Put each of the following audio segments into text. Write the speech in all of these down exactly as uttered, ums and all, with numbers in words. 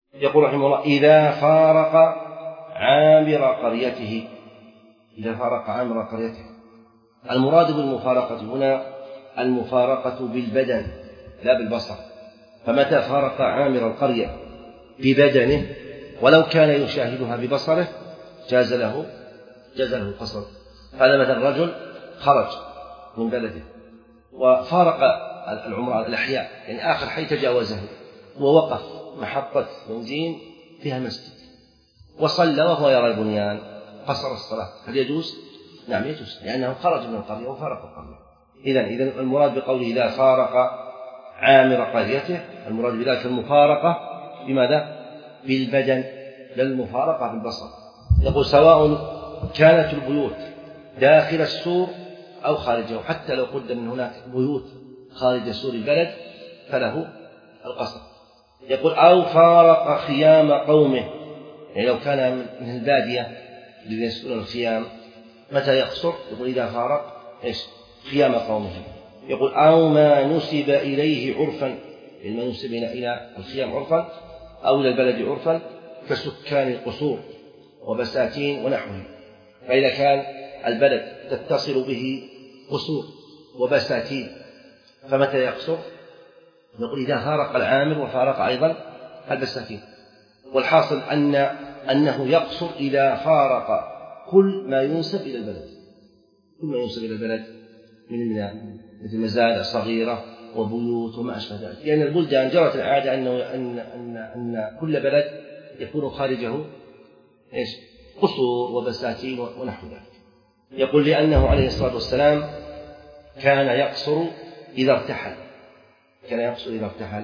يقول رحمه الله: إذا فارق عامر قريته. إذا فارق عامر قريته، المراد بالمفارقة هنا المفارقة بالبدن لا بالبصر. فمتى فارق عامر القرية ببدنه ولو كان يشاهدها ببصره جاز له جاز له القصر. هذا مثلا رجل خرج من بلده وفارق العمران الأحياء، يعني آخر حي تجاوزه، ووقف محطة بنزين فيها مسجد وصلى وهو يرى البنيان، قصر الصلاة. هل يجوز؟ نعم يجوز، لأنه خرج من القرية وفارق القرية. إذن إذن المراد بقوله إذا فارق عامر قريته، المراد بذلك المفارقة بماذا؟ بالبدن، لا المفارقة بالبصر. يقول: سواء كانت البيوت داخل السور أو خارجه، حتى لو قدر من هناك بيوت خارج سور البلد فله القصر. يقول: أو فارق خيام قومه، يعني لو كان من البادية الذين يسكنون الخيام متى يقصر؟ يقول: إذا فارق إيش؟ خيام قومه. يقول: أو ما نسب إليه عرفا، يعني ما نسب إلى الخيام عرفا أو إلى البلد عرفا كسكان القصور وبساتين ونحوه. فإذا كان البلد تتصل به قصور وبساتين فمتى يقصر؟ نقول: إذا فارق العامر وفارق أيضا البساتين. والحاصل أن أنه يقصر إذا فارق كل ما ينسب إلى البلد، كل ما ينسب إلى البلد من مثل مزارع صغيرة وبيوت وما أشبه ذلك، لأن يعني البلدان جرت العادة أنه أن أن أن كل بلد يكون خارجه إيش؟ قصور وبساتين ونحو ذلك. يقول: لأنه عليه الصلاة والسلام كان يقصر إذا ارتحل، كان يقصر إذا ارتحل.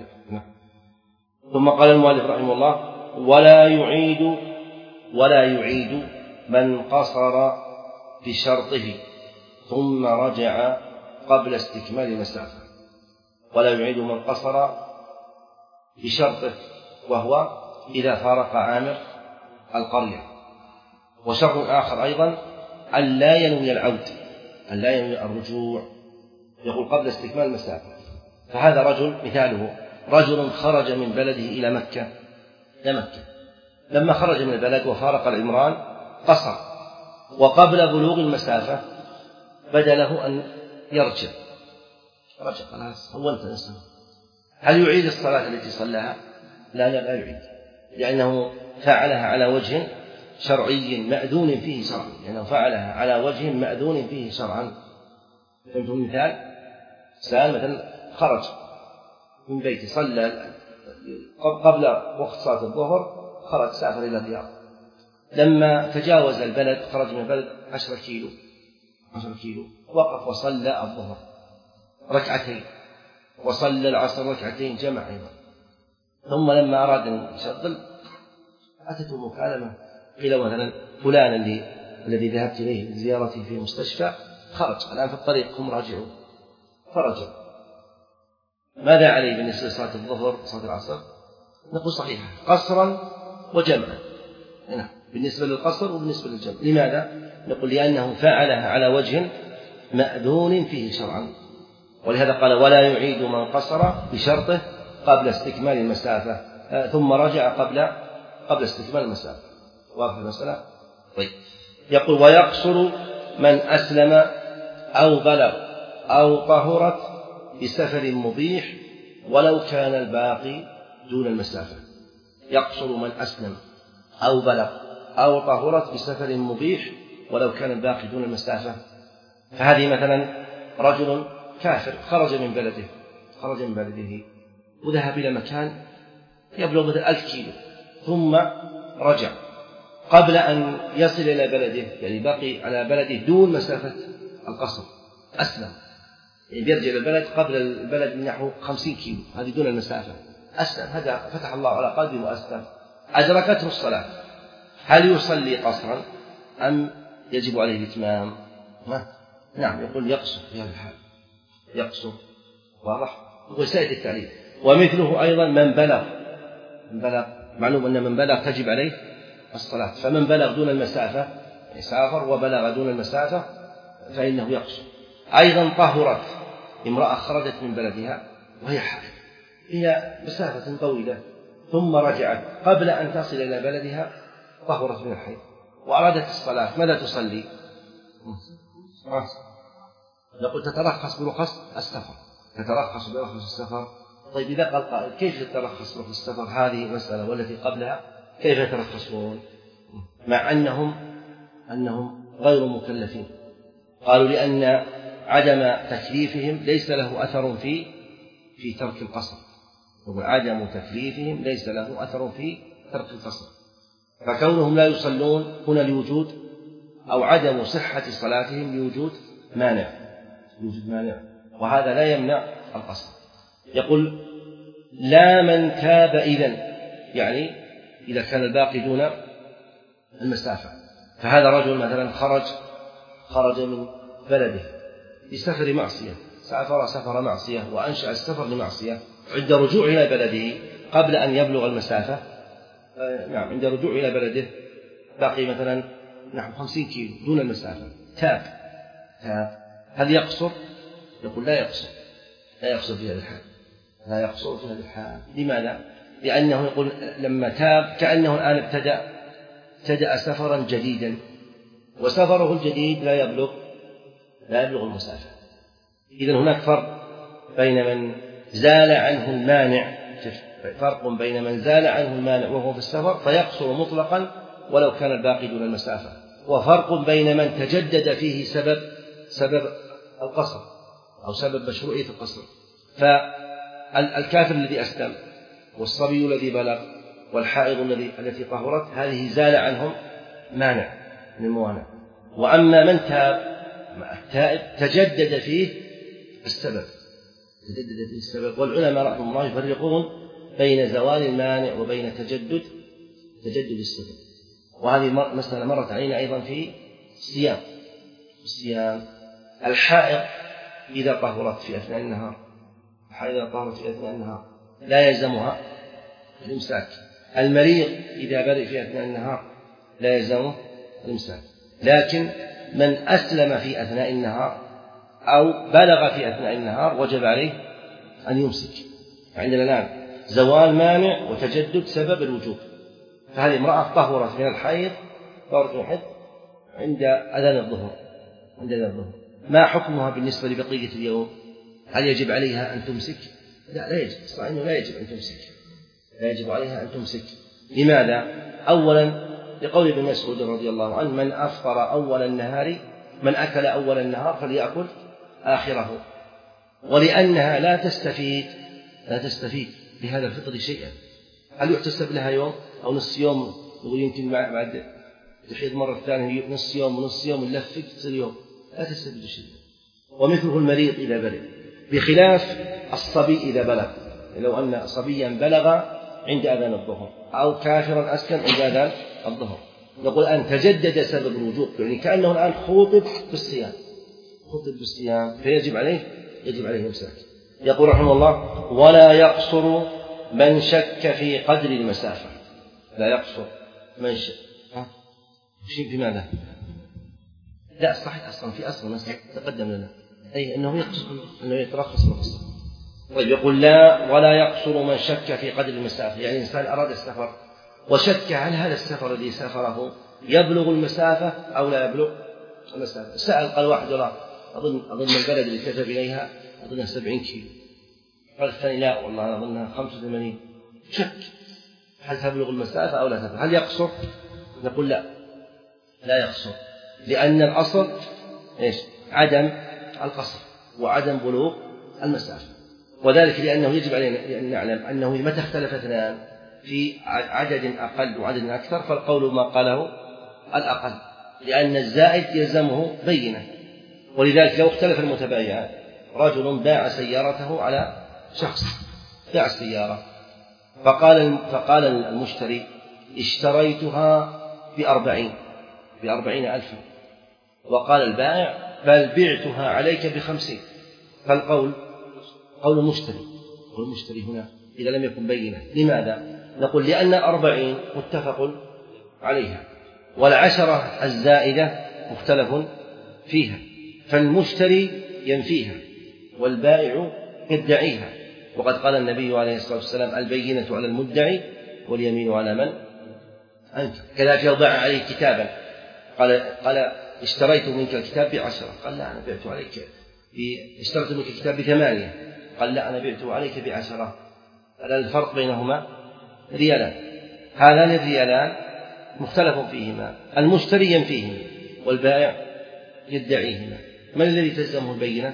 ثم قال المؤلف رحمه الله: ولا يعيد ولا يعيد من قصر بشرطه ثم رجع قبل استكمال المسافة. ولا يعيد من قصر بشرطه، وهو إذا فارق عامر القرية. وشرط آخر أيضا أن لا ينوي العود، أن لا ينوي الرجوع، يقول قبل استكمال المسافة. فهذا رجل مثاله رجل خرج من بلده إلى مكة إلى مكة لما خرج من البلد وفارق العمران قصر، وقبل بلوغ المسافة بدا له أن يرجع رجع خلاص هونت نفسه. هل يعيد الصلاة التي صلاها؟ لا لا لا يعيد، لأنه فعلها على وجه شرعي مأذون فيه شرعا، لأنه فعلها على وجه مأذون فيه شرعا. فهمتم المثال؟ سأل مثلا خرج من بيته صلى قبل وقت صلاة الظهر، خرج سافر إلى الرياض، لما تجاوز البلد خرج من البلد عشرة كيلو عشرة كيلو وقف وصلى الظهر ركعتين وصلى العصر ركعتين جمع أيضا. ثم لما أراد أن يشغل أتته مكالمة قيل مثلا فلان اللي الذي ذهبت إليه لزيارته في المستشفى خرج الآن في الطريق هم راجعون، فرجع. ماذا عليه بالنسبة لصلاة الظهر وصلاة العصر؟ نقول صحيحة قصرا وجمعا، هنا بالنسبة للقصر وبالنسبة للجمع. لماذا؟ نقول لأنه فعلها على وجه مأذون فيه شرعا، ولهذا قال: ولا يعيد من قصر بشرطه قبل استكمال المسافة ثم رجع قبل قبل استكمال المسافة. واضح المسألة؟ طيب. يقول: ويقصر من أسلم أو بلغ أو طهرت بسفر مبيح ولو كان الباقي دون المسافة. يقصر من أسلم أو بلغ أو طهرت بسفر مبيح ولو كان الباقي دون المسافة. فهذه مثلا رجل كافر خرج من بلده خرج من بلده وذهب إلى مكان يبلغ مثل ألف كيلو ثم رجع قبل أن يصل إلى بلده، يعني باقي على بلده دون مسافة القصر، أسلم، يعني بيرجع إلى البلد قبل البلد من نحو خمسين كيلو، هذه دون المسافة، أسلم، هذا فتح الله على قلبه وأسلم، أدركته الصلاة، هل يصلي قصرا أم يجب عليه الإتمام؟ نعم، يقول يقصر في هذا الحال، يقصر. واضح؟ وسائل التعليل. ومثله أيضا من بلغ من بلغ معلوم أن من بلغ تجب عليه الصلاة، فمن بلغ دون المسافة سافر وبلغ دون المسافة فإنه يقصر. أيضا طهرت امرأة خرجت من بلدها وهي حائض، هي مسافة طويلة ثم رجعت قبل أن تصل إلى بلدها طهرت من الحيض وأرادت الصلاة، ماذا تصلي؟ نقول تترخص برخص السفر، تترخص برخص السفر. طيب إذا قال قائل كيف تترخص برخص السفر؟ هذه مسألة، والتي قبلها كيف يترخصون مع أنهم أنهم غير مكلفين؟ قالوا لأن عدم تكليفهم ليس له أثر في في ترك القصر، وعدم تكليفهم ليس له أثر في ترك القصر، فكونهم لا يصلون هنا لوجود أو عدم صحة صلاتهم لوجود مانع، لوجود مانع، وهذا لا يمنع القصر. يقول لا من تاب إذن، يعني إذا كان الباقي دون المسافة، فهذا رجل مثلا خرج خرج من بلده لسفر معصية، سافر سفر معصية وأنشأ السفر لمعصية، عند رجوع إلى بلده قبل أن يبلغ المسافة، نعم عند رجوع إلى بلده باقي مثلا نحو خمسين كيلو دون المسافة، تاب تاب هل يقصر؟ يقول لا يقصر، لا يقصر في هذا الحال، لا يقصر في هذا الحال. لماذا؟ لأنه يقول لما تاب كأنه الآن ابتدأ ابتدأ سفرا جديدا، وسفره الجديد لا يبلغ لا يبلغ المسافة. إذن هناك فرق بين من زال عنه المانع، فرق بين من زال عنه المانع وهو في السفر فيقصر مطلقا ولو كان الباقي دون المسافة، وفرق بين من تجدد فيه سبب سبب القصر أو سبب مشروعية القصر. فالكافر الذي أسلم والصبي الذي بلغ والحائض الذي التي طهرت، هذه زال عنهم مانع من الموانع. وأما من تاب التائب تجدد فيه السبب، تجدد فيه السبب. والعلماء رحمهم الله يفرقون بين زوال المانع وبين تجدد تجدد السبب. وهذه مسألة مرت علينا أيضا في الصيام. الصيام الحائض إذا طهرت في أثناء النهار، الحائض إذا طهرت في أثناء النهار لا يلزمها الإمساك. المريض إذا برئ في أثناء النهار لا يلزمه الإمساك. لكن من أسلم في أثناء النهار أو بلغ في أثناء النهار وجب عليه أن يمسك. عندنا الآن زوال مانع وتجدد سبب الوجوب. فهذه امرأة طهرت من الحيض طهرت من الحيض عند أذان الظهر عند أذان الظهر ما حكمها بالنسبة لبقية اليوم؟ هل يجب عليها أن تمسك؟ لا لا يجب، صحيح أنه لا يجب أن تمسك، لا يجب عليها أن تمسك. لماذا؟ أولا لقول ابن مسعود رضي الله عنه من أفطر أول النهار من أكل أول النهار فليأكل آخره، ولأنها لا تستفيد لا تستفيد بهذا الفطر شيئا. هل يحتسب لها يوم أو نصف يوم؟ نقول يمكن بعد تحيض مرة ثانية نصف يوم ونصف يوم نلفق تصير يوم، لا تستفيد شيئا. ومثله المريض إذا بلغ، بخلاف الصبي إذا بلغ. لو أن صبيا بلغ عند أذان الظهر أو كافرا أسلم عند أذان الظهر، نقول أن تجدد سبب الوجوب، يعني كأنه الآن خوطب بالصيام خوطب بالصيام فيجب عليه يجب عليه إمساك. يقول رحمه الله ولا يقصر من شك في قدر المسافة. لا يقصر من شك شيء في ماذا؟ لا صحيح أصلا في أصل مثلا تقدم لنا أي أنه يقصر أنه يترخص بالقصر. طيب يقول لا ولا يقصر من شك في قدر المسافة، يعني الإنسان أراد السفر وشك هل هذا السفر الذي سافره يبلغ المسافة أو لا يبلغ المسافة. سأل قال واحد والله أظن أظن البلد اللي كتب إليها أظنها سبعين كيلو، قال الثاني لا والله أنا أظنها خمسة وثمانين. شك هل تبلغ المسافة أو لا تبلغ، هل يقصر؟ نقول لا لا يقصر، لأن الأصل إيش؟ عدم القصر وعدم بلوغ المسافة. وذلك لأنه يجب علينا أن نعلم أنه متى اختلف اثنان في عدد أقل وعدد أكثر فالقول ما قاله الأقل، لأن الزائد يلزمه بينة. ولذلك لو اختلف المتبايعان، رجل باع سيارته على شخص باع السيارة فقال فقال المشتري اشتريتها بأربعين بأربعين ألفا، وقال البائع بل بعتها عليك بخمسين، فالقول قول المشتري قول المشتري هنا إذا لم يكن بينة. لماذا؟ نقول لأن الأربعين متفق عليها والعشرة الزائدة مختلف فيها، فالمشتري ينفيها والبائع يدعيها. وقد قال النبي عليه الصلاة والسلام البينة على المدعي واليمين على من أنت. كذلك لو باع عليه كتابا قال قال اشتريت منك الكتاب بعشرة، قال لا أنا بعت عليك اشتريت منك الكتاب بثمانية، قال لا أنا بعته عليك بعشرة. الفرق بينهما ريالان، هذان الريالان مختلف فيهما، المشتري ينفيهما والبائع يدعيهما، من الذي تلزمه البينة؟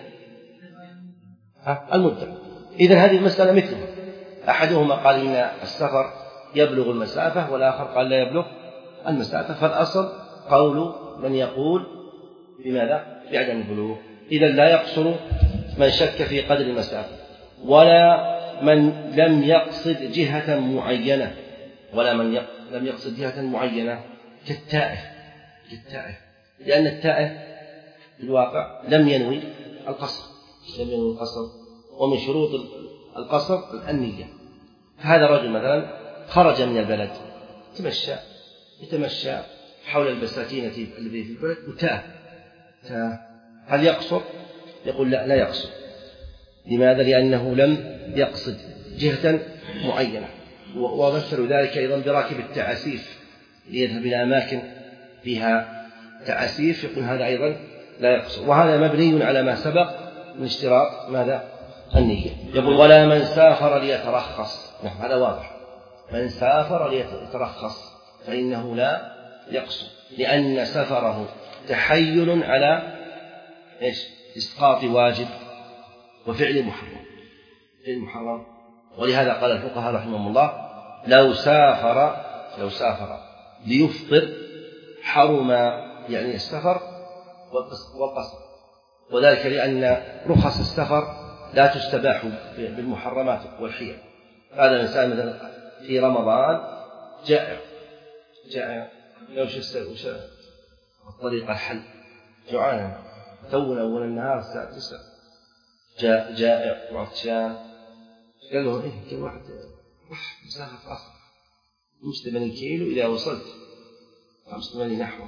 المدعي. إذن هذه المسألة مثلها، أحدهما قال إن السفر يبلغ المسافة والآخر قال لا يبلغ المسافة، فالأصل قول من يقول بماذا؟ بعدم البلوغ. إذن لا يقصر من شك في قدر المسافة، ولا من لم يقصد جهة معينة، ولا من لم يقصد جهة معينة كالتائه كالتائه لأن التائه في الواقع لم ينوي القصر لم ينوي القصر ومن شروط القصر النية. هذا رجل مثلا خرج من البلد تمشى يتمشى حول البساتين الذي في البلد وتاه، هل يقصر؟ يقول لا لا يقصر. لماذا؟ لأنه لم يقصد جهة معينة. ومثل ذلك أيضا براكب التعاسيف ليذهب إلى أماكن فيها تعاسيف، يقول هذا أيضا لا يقصر. وهذا مبني على ما سبق من اشتراط ماذا؟ النية. يقول ولا من سافر ليترخص، نعم هذا واضح، من سافر ليترخص فإنه لا يقصر، لأن سفره تحيل على إيش؟ إسقاط واجب وفعل محرم فعل محرم. ولهذا قال الفقهاء رحمهم الله لو سافر لو سافر ليفطر حرم يعني السفر والقصر، وذلك لأن رخص السفر لا تستباح بالمحرمات والحيل. هذا الإنسان مثلا في رمضان جائع جائع وش وش الطريقة الحل جوعان تونا أول النهار الساعة تسعة جاء جائع وعطشان، قال له إيه كل واحد راح مسافة أصلا خمسة وثمانين كيلو إذا وصلت خمسة وثمانين نحو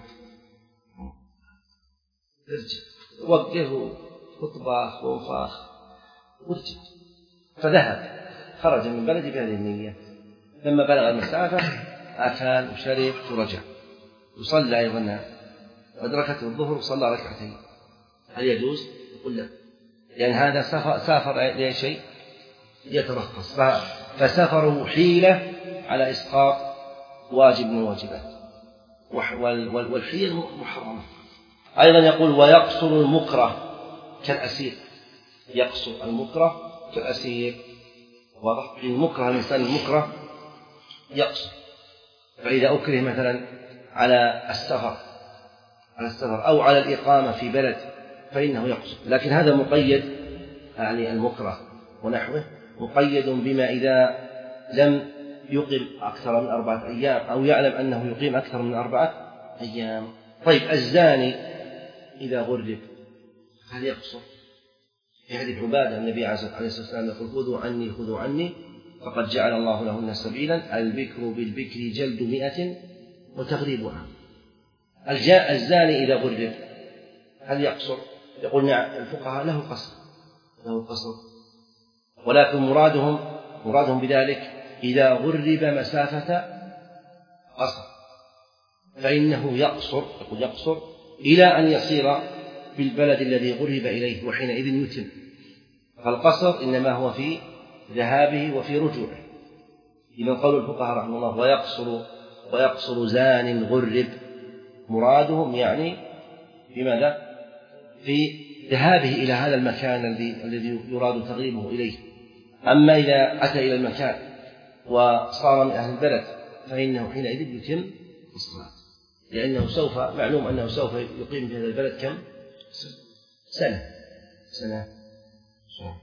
ارجع وقفه وطباخ ووفاخ ورجع. فذهب خرج من بلده بهذه النية، لما بلغ المسافة أكل وشرب ورجع وصلى أيضا أدركته الظهر وصلى ركعتين. هل يجوز؟ يقول لا، لأن هذا سافر, سافر لأي شيء يترخص، فسفره حيلة على إسقاط واجب من الواجبات والحيل محرمة. أيضا يقول ويقصر المكره كالأسير، يقصر المكره كالأسير. واضح؟ المكره الإنسان المكره يقصر، فإذا أكره مثلا على السفر على السفر أو على الإقامة في بلد فإنه يقصر، لكن هذا مقيد، يعني المكره ونحوه مقيد بما إذا لم يقيم أكثر من أربعة أيام أو يعلم أنه يقيم أكثر من أربعة أيام. طيب الزاني إذا غرب هل يقصر؟ في حديث عبادة النبي عليه الصلاة والسلام يقول خذوا عني خذوا عني فقد جعل الله لهن سبيلا، البكر بالبكر جلد مئة وتغريب عام. الزاني إذا غرب هل يقصر؟ يقول نعم الفقهاء له قصر له قصر ولكن مرادهم مرادهم بذلك إذا غرب مسافة قصر فإنه يقصر يقول يقصر إلى أن يصير بالبلد الذي غرب إليه وحينئذ يتم. فالقصر إنما هو في ذهابه وفي رجوعه. إذن قول الفقهاء رحمه الله ويقصر ويقصر زان غرب مرادهم يعني بماذا؟ في ذهابه إلى هذا المكان الذي الذي يراد تغريبه إليه. أما إذا أتى إلى المكان وصار من أهل البلد فإنه حينئذ يتم الصلاة، لأنه سوف معلوم أنه سوف يقيم في هذا البلد كم؟ سنة سنة, سنة.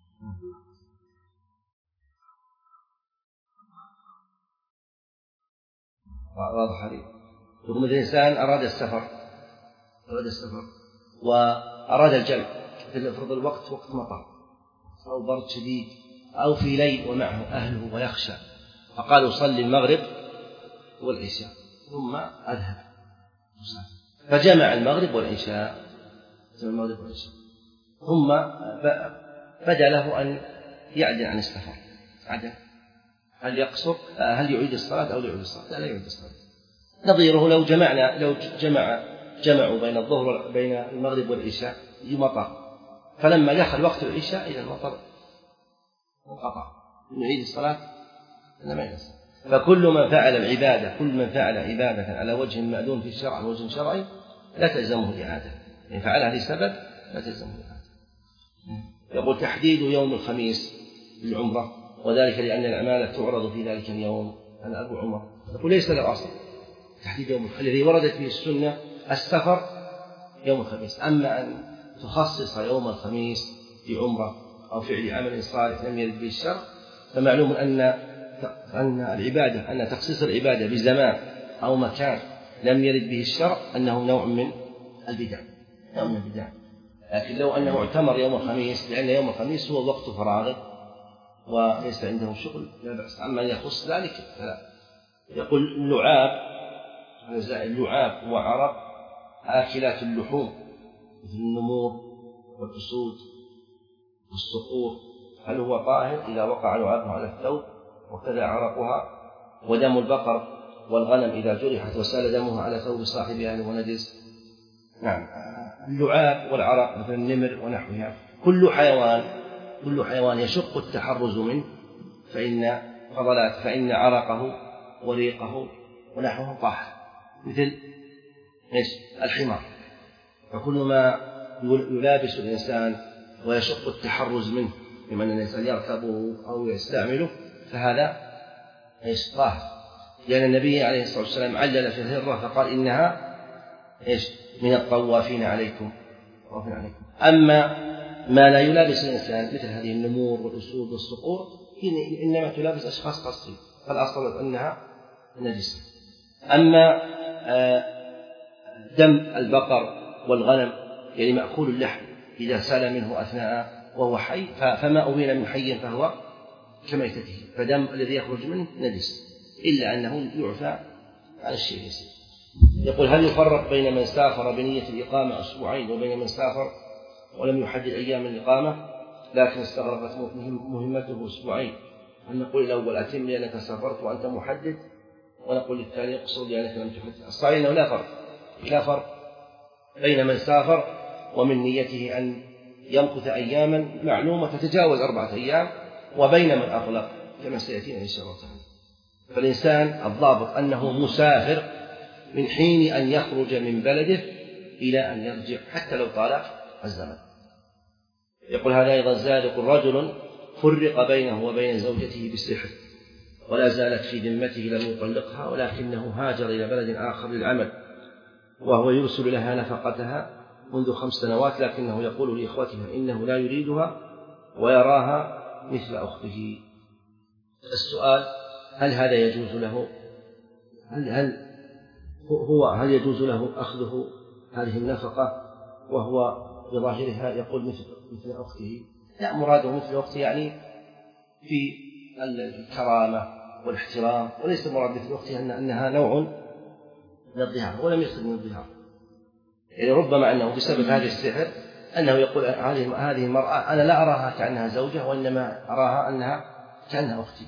واضح عليه. يقول مثل إنسان أراد السفر أراد السفر وأراد الجمع، فرض الوقت وقت مطر أو برد شديد أو في ليل ومعه أهله ويخشى، فقالوا صلي المغرب والعشاء ثم أذهب، فجمع المغرب والعشاء المغرب والعشاء ثم بدا له أن يعدل عن السفر عدل هل يقصر هل يعيد الصلاة أو لا يعيد الصلاة؟ لا, لا يعيد الصلاة. نظيره لو جمعنا لو جمع جمعوا بين الظهر بين المغرب والعشاء مطر، فلما دخل وقت العشاء إلى المطر انقطع، يعيد الصلاة لا ما يعيد الصلاة. فكل من فعل العبادة كل من فعل عبادة على وجه مأذون في الشرع على وجه شرعي لا تلزمه الإعادة، إن فعلها لسبب لا تلزمه الإعادة. يقول تحديد يوم الخميس للعمرة، وذلك لأن الأعمال تعرض في ذلك اليوم على أبو عمر. يقول ليس له أصل تحديد يوم الخميس، الذي وردت فيه السنة السفر يوم الخميس. أما أن تخصص يوم الخميس في عمرة أو فعل عمل صالح لم يرد به الشرع، فمعلوم أن أن العبادة أن تخصيص العبادة بزمان أو مكان لم يرد به الشرع أنه نوع من البدع نوع من البدع. لكن لو أنه اعتمر يوم الخميس لأن يوم الخميس هو وقت فراغه وليس عنده شغل لا بأس. أما أن يخص ذلك فلا. يقول اللعاب اللعاب وعرق آكلات اللحوم مثل النمور والأسود والصقور، هل هو طاهر إذا وقع لعابها على الثوب وكذا عرقها؟ ودم البقر والغنم إذا جرحت وسال دمها على ثوب صاحبها هل هو نجس؟ نعم. اللعاب والعرق مثل النمر ونحوها كل حيوان كل حيوان يشق التحرز منه فإن فضلات فإن عرقه وريقه ونحوه طاهر، مثل ايش؟ الحمار. فكل ما يلابس الإنسان ويشق التحرز منه بمن الإنسان يركبه أو يستعمله فهذا ايش؟ طاهر، لأن النبي عليه الصلاة والسلام علل في الهرة فقال إنها ايش؟ من الطوافين عليكم طوافين عليكم. أما ما لا يلابس الإنسان مثل هذه النمور والأسود والصقور إنما تلابس أشخاص خاصين، فالأصل أنها نجسة. أما دم البقر والغنم يعني مأكول اللحم إذا سال منه أثناء وهو حي فما أبين من حي فهو كميتته، فدم الذي يخرج منه نجس إلا أنه يعفى عن الشيء اليسير. يقول هل يفرق بين من سافر بنية الإقامة أسبوعين وبين من سافر ولم يحدد أيام الإقامة لكن استغرقت مهمته أسبوعين؟ هل نقول الأول أتم لأنك سافرت وأنت محدد، ونقول الثاني اقصر لأنك لم تحدد؟ الصحيح أنه لا فرق لا فرق بين من سافر ومن نيته أن يمكث أياما معلومة تتجاوز أربعة أيام وبين من أطلق كما سيأتينا إن شاء الله تعالى. فالإنسان الضابط أنه مسافر من حين أن يخرج من بلده إلى أن يرجع حتى لو طال الزمن. يقول هذا أيضا زاد يقول رجل فرق بينه وبين زوجته بالسحر ولا زالت في ذمته لم يطلقها ولكنه هاجر إلى بلد آخر للعمل وهو يرسل لها نفقتها منذ خمس سنوات لكنه يقول لإخوتها إنه لا يريدها ويراها مثل أخته. السؤال هل هذا يجوز له؟ هل هل هو هل يجوز له أخذه هذه النفقة وهو بظاهرها يقول مثل مثل أخته؟ لا، مراده مثل أخته يعني في الكرامة والاحترام، وليس مراد مثل أخته أن أنها نوع من الظهار، ولم يقصد من الظهار. يعني ربما أنه بسبب هذا السحر أنه يقول هذه هذه المرأة أنا لا أراها كأنها زوجة وإنما أراها أنها كأنها أختي.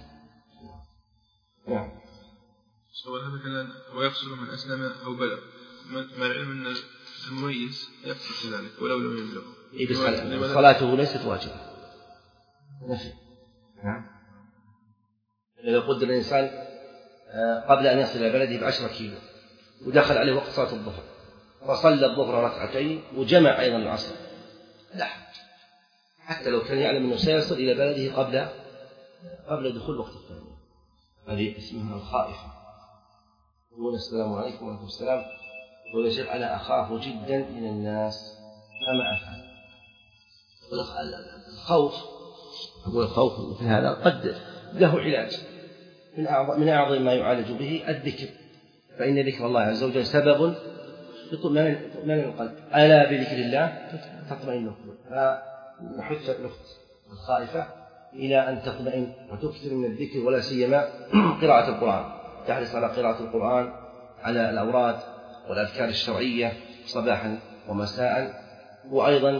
نعم. سواء هذا كان ويقصد من أسلم أو بلغ مع العلم أن المميز يقصد ذلك ولو لم يبلغ. إيه بس صلاته ليست واجبة. نفي. نعم. إذا قدر الإنسان قبل أن يصل إلى بلده بعشرة كيلو ودخل عليه وقت صلاة الظهر فصلى الظهر ركعتين وجمع أيضا العصر لا حرج، حتى لو كان يعلم أنه سيصل إلى بلده قبل قبل دخول وقت الثاني. هذه اسمها الخائفة. يقول السلام عليكم ورحمة السلام، يقول يا شيخ أنا أخاف جدا من الناس فما أفعل؟ الخوف يقول الخوف مثل هذا قد له علاج، من أعظم من أعظم ما يعالج به الذكر، فإن ذكر الله عز وجل سبب لطمأنينة القلب، ألا بذكر الله تطمئن القلوب. فنحث الأخت الخائفة إلى أن تطمئن وتكثر من الذكر ولا سيما قراءة القرآن، تحرص على قراءة القرآن على الأوراد والأذكار الشرعية صباحا ومساء، وأيضا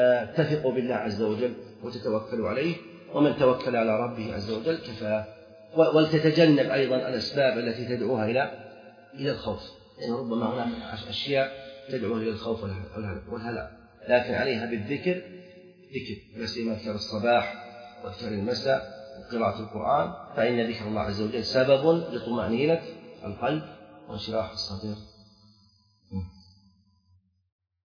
تثق بالله عز وجل وتتوكل عليه، ومن توكل على ربه عز وجل كفاه ولتتجنب أيضا الأسباب التي تدعوها إلى إلى الخوف، لأن يعني ربما هناك أشياء تدعو إلى الخوف والهلع، لكن عليها بالذكر ذكر، لا سيما أذكار الصباح وأذكار المساء وقراءة القرآن، فإن ذكر الله عز وجل سبب لطمأنينة القلب وانشراح الصدر.